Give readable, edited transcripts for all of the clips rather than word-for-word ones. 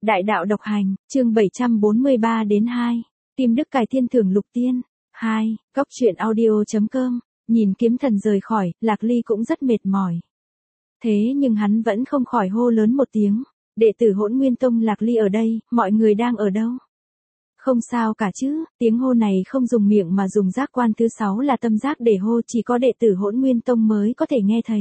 Đại đạo độc hành, chương 743 đến 2. Kim Đức cải thiên thưởng lục tiên. 2. Góc truyện audio.com. Nhìn kiếm thần rời khỏi, Lạc Ly cũng rất mệt mỏi. Thế nhưng hắn vẫn không khỏi hô lớn một tiếng. Đệ tử Hỗn Nguyên Tông Lạc Ly ở đây, mọi người đang ở đâu? Không sao cả chứ, tiếng hô này không dùng miệng mà dùng giác quan thứ 6 là tâm giác để hô, chỉ có đệ tử Hỗn Nguyên Tông mới có thể nghe thấy.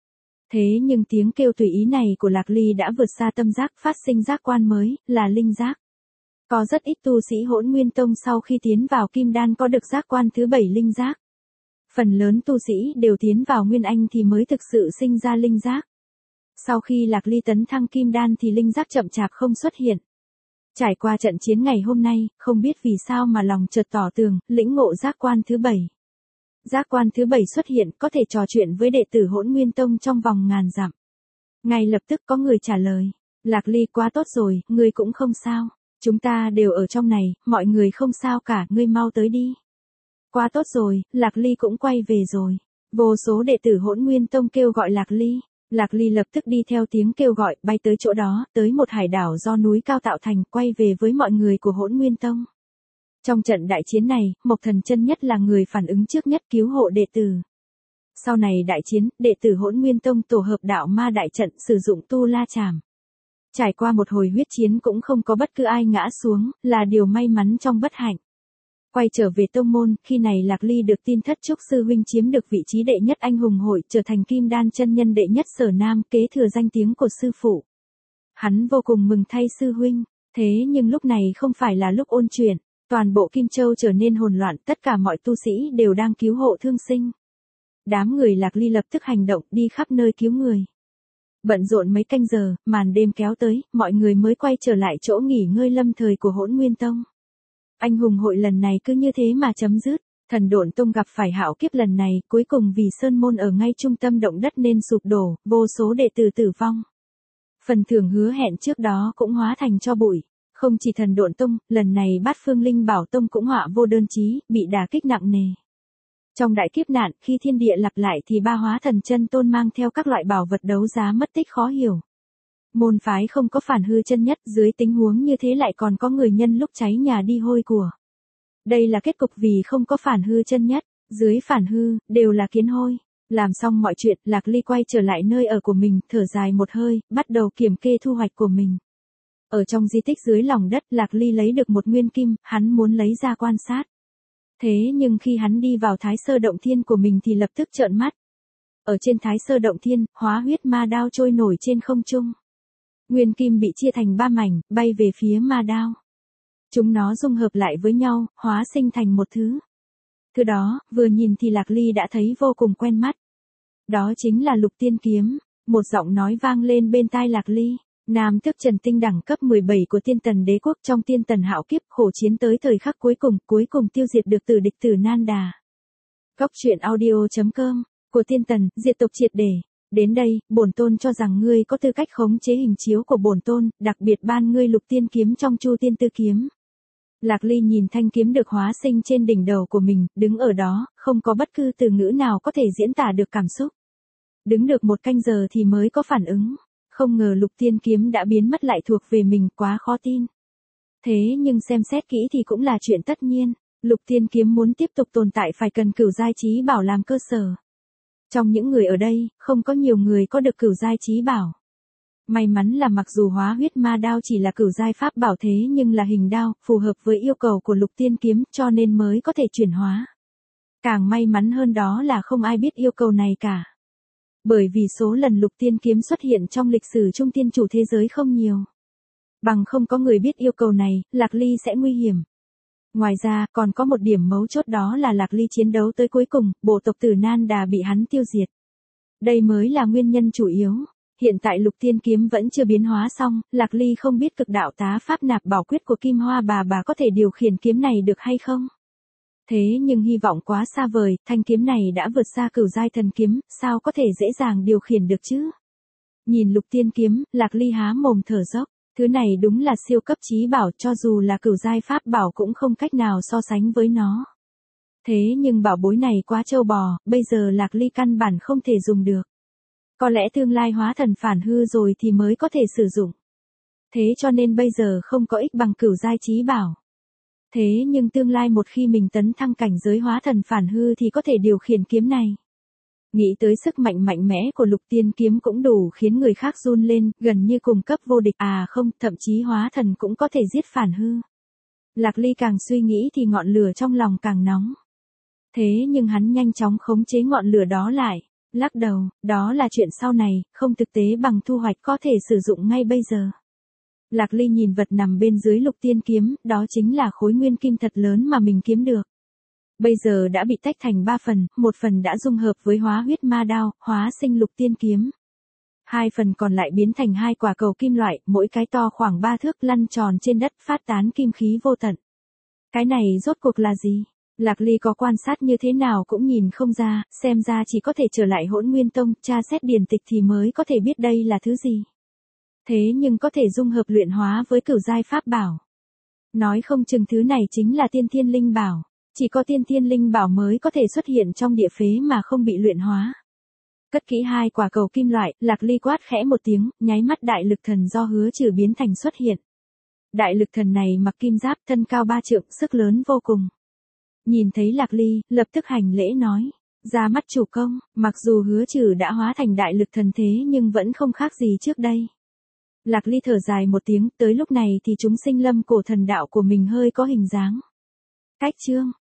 Thế nhưng tiếng kêu tùy ý này của Lạc Ly đã vượt xa tâm giác, phát sinh giác quan mới, là linh giác. Có rất ít tu sĩ Hỗn Nguyên Tông sau khi tiến vào Kim Đan có được giác quan thứ 7 linh giác. Phần lớn tu sĩ đều tiến vào Nguyên Anh thì mới thực sự sinh ra linh giác. Sau khi Lạc Ly tấn thăng Kim Đan thì linh giác chậm chạp không xuất hiện. Trải qua trận chiến ngày hôm nay, không biết vì sao mà lòng chợt tỏ tường, lĩnh ngộ giác quan thứ 7. Giác quan thứ 7 xuất hiện, có thể trò chuyện với đệ tử Hỗn Nguyên Tông trong vòng ngàn dặm. Ngay lập tức có người trả lời, Lạc Ly quá tốt rồi, ngươi cũng không sao. Chúng ta đều ở trong này, mọi người không sao cả, ngươi mau tới đi. Quá tốt rồi, Lạc Ly cũng quay về rồi. Vô số đệ tử Hỗn Nguyên Tông kêu gọi Lạc Ly. Lạc Ly lập tức đi theo tiếng kêu gọi, bay tới chỗ đó, tới một hải đảo do núi cao tạo thành, quay về với mọi người của Hỗn Nguyên Tông. Trong trận đại chiến này, Mộc Thần Chân Nhất là người phản ứng trước nhất cứu hộ đệ tử. Sau này đại chiến, đệ tử Hỗn Nguyên Tông tổ hợp đạo ma đại trận sử dụng tu la chảm. Trải qua một hồi huyết chiến cũng không có bất cứ ai ngã xuống, là điều may mắn trong bất hạnh. Quay trở về tông môn, khi này Lạc Ly được tin thất trúc sư huynh chiếm được vị trí đệ nhất anh hùng hội, trở thành Kim Đan chân nhân đệ nhất Sở Nam, kế thừa danh tiếng của sư phụ. Hắn vô cùng mừng thay sư huynh, thế nhưng lúc này không phải là lúc ôn chuyện. Toàn bộ Kim Châu trở nên hỗn loạn, tất cả mọi tu sĩ đều đang cứu hộ thương sinh. Đám người Lạc Ly lập tức hành động, đi khắp nơi cứu người. Bận rộn mấy canh giờ, màn đêm kéo tới, mọi người mới quay trở lại chỗ nghỉ ngơi lâm thời của Hỗn Nguyên Tông. Anh hùng hội lần này cứ như thế mà chấm dứt. Thần Độn Tông gặp phải hạo kiếp lần này, cuối cùng vì sơn môn ở ngay trung tâm động đất nên sụp đổ, vô số đệ tử tử vong. Phần thưởng hứa hẹn trước đó cũng hóa thành tro bụi. Không chỉ Thần Độn Tông, lần này Bát Phương Linh Bảo Tông cũng họa vô đơn chí, bị đả kích nặng nề. Trong đại kiếp nạn, khi thiên địa lặp lại thì Ba Hóa Thần Chân Tôn mang theo các loại bảo vật đấu giá mất tích khó hiểu. Môn phái không có phản hư chân nhất, dưới tình huống như thế lại còn có người nhân lúc cháy nhà đi hôi của. Đây là kết cục vì không có phản hư chân nhất, dưới phản hư, đều là kiến hôi. Làm xong mọi chuyện, Lạc Ly quay trở lại nơi ở của mình, thở dài một hơi, bắt đầu kiểm kê thu hoạch của mình. Ở trong di tích dưới lòng đất, Lạc Ly lấy được một nguyên kim, hắn muốn lấy ra quan sát. Thế nhưng khi hắn đi vào Thái Sơ Động Thiên của mình thì lập tức trợn mắt. Ở trên Thái Sơ Động Thiên, hóa huyết ma đao trôi nổi trên không trung. Nguyên kim bị chia thành 3 mảnh, bay về phía ma đao. Chúng nó dung hợp lại với nhau, hóa sinh thành một thứ. Thứ đó, vừa nhìn thì Lạc Ly đã thấy vô cùng quen mắt. Đó chính là Lục Tiên Kiếm. Một giọng nói vang lên bên tai Lạc Ly. Nam Tước Trần Tinh đẳng cấp 17 của Tiên Tần Đế Quốc trong Tiên Tần hạo kiếp, khổ chiến tới thời khắc cuối cùng tiêu diệt được tử địch Tử Nan Đà. Góc truyện audio.com, của Tiên Tần, diệt tộc triệt để. Đến đây, bổn tôn cho rằng ngươi có tư cách khống chế hình chiếu của bổn tôn, đặc biệt ban ngươi Lục Tiên Kiếm trong Chu Tiên Tư Kiếm. Lạc Ly nhìn thanh kiếm được hóa sinh trên đỉnh đầu của mình, đứng ở đó, không có bất cứ từ ngữ nào có thể diễn tả được cảm xúc. Đứng được một canh giờ thì mới có phản ứng. Không ngờ Lục Tiên Kiếm đã biến mất lại thuộc về mình, quá khó tin. Thế nhưng xem xét kỹ thì cũng là chuyện tất nhiên. Lục Tiên Kiếm muốn tiếp tục tồn tại phải cần cửu giai chí bảo làm cơ sở. Trong những người ở đây, không có nhiều người có được cửu giai chí bảo. May mắn là mặc dù hóa huyết ma đao chỉ là cửu giai pháp bảo thế nhưng là hình đao, phù hợp với yêu cầu của Lục Tiên Kiếm cho nên mới có thể chuyển hóa. Càng may mắn hơn đó là không ai biết yêu cầu này cả. Bởi vì số lần Lục Tiên Kiếm xuất hiện trong lịch sử Trung Tiên chủ thế giới không nhiều. Bằng không có người biết yêu cầu này, Lạc Ly sẽ nguy hiểm. Ngoài ra, còn có một điểm mấu chốt đó là Lạc Ly chiến đấu tới cuối cùng, bộ tộc Tử Nan Đà bị hắn tiêu diệt. Đây mới là nguyên nhân chủ yếu. Hiện tại Lục Tiên Kiếm vẫn chưa biến hóa xong, Lạc Ly không biết cực đạo tá pháp nạp bảo quyết của Kim Hoa bà có thể điều khiển kiếm này được hay không. Thế nhưng hy vọng quá xa vời, thanh kiếm này đã vượt xa cửu giai thần kiếm, sao có thể dễ dàng điều khiển được chứ? Nhìn Lục Tiên Kiếm, Lạc Ly há mồm thở dốc, thứ này đúng là siêu cấp chí bảo, cho dù là cửu giai pháp bảo cũng không cách nào so sánh với nó. Thế nhưng bảo bối này quá trâu bò, bây giờ Lạc Ly căn bản không thể dùng được. Có lẽ tương lai hóa thần phản hư rồi thì mới có thể sử dụng. Thế cho nên bây giờ không có ích bằng cửu giai chí bảo. Thế nhưng tương lai một khi mình tấn thăng cảnh giới hóa thần phản hư thì có thể điều khiển kiếm này. Nghĩ tới sức mạnh mạnh mẽ của lục tiên kiếm cũng đủ khiến người khác run lên, gần như cùng cấp vô địch, không, thậm chí hóa thần cũng có thể giết phản hư. Lạc Ly càng suy nghĩ thì ngọn lửa trong lòng càng nóng. Thế nhưng hắn nhanh chóng khống chế ngọn lửa đó lại, lắc đầu, đó là chuyện sau này, không thực tế bằng thu hoạch có thể sử dụng ngay bây giờ. Lạc Ly nhìn vật nằm bên dưới lục tiên kiếm, đó chính là khối nguyên kim thật lớn mà mình kiếm được. Bây giờ đã bị tách thành 3 phần, một phần đã dung hợp với hóa huyết ma đao, hóa sinh lục tiên kiếm. 2 phần còn lại biến thành 2 quả cầu kim loại, mỗi cái to khoảng 3 thước lăn tròn trên đất phát tán kim khí vô tận. Cái này rốt cuộc là gì? Lạc Ly có quan sát như thế nào cũng nhìn không ra, xem ra chỉ có thể trở lại Hỗn Nguyên Tông, tra xét điển tịch thì mới có thể biết đây là thứ gì. Thế nhưng có thể dung hợp luyện hóa với cửu giai pháp bảo. Nói không chừng thứ này chính là tiên thiên linh bảo. Chỉ có tiên thiên linh bảo mới có thể xuất hiện trong địa phế mà không bị luyện hóa. Cất kỹ 2 quả cầu kim loại, Lạc Ly quát khẽ một tiếng, nháy mắt đại lực thần do Hứa Trừ biến thành xuất hiện. Đại lực thần này mặc kim giáp, thân cao 3 trượng, sức lớn vô cùng. Nhìn thấy Lạc Ly, lập tức hành lễ nói, ra mắt chủ công, mặc dù Hứa Trừ đã hóa thành đại lực thần thế nhưng vẫn không khác gì trước đây. Lạc Ly thở dài một tiếng, tới lúc này thì chúng sinh lâm cổ thần đạo của mình hơi có hình dáng. Cách chương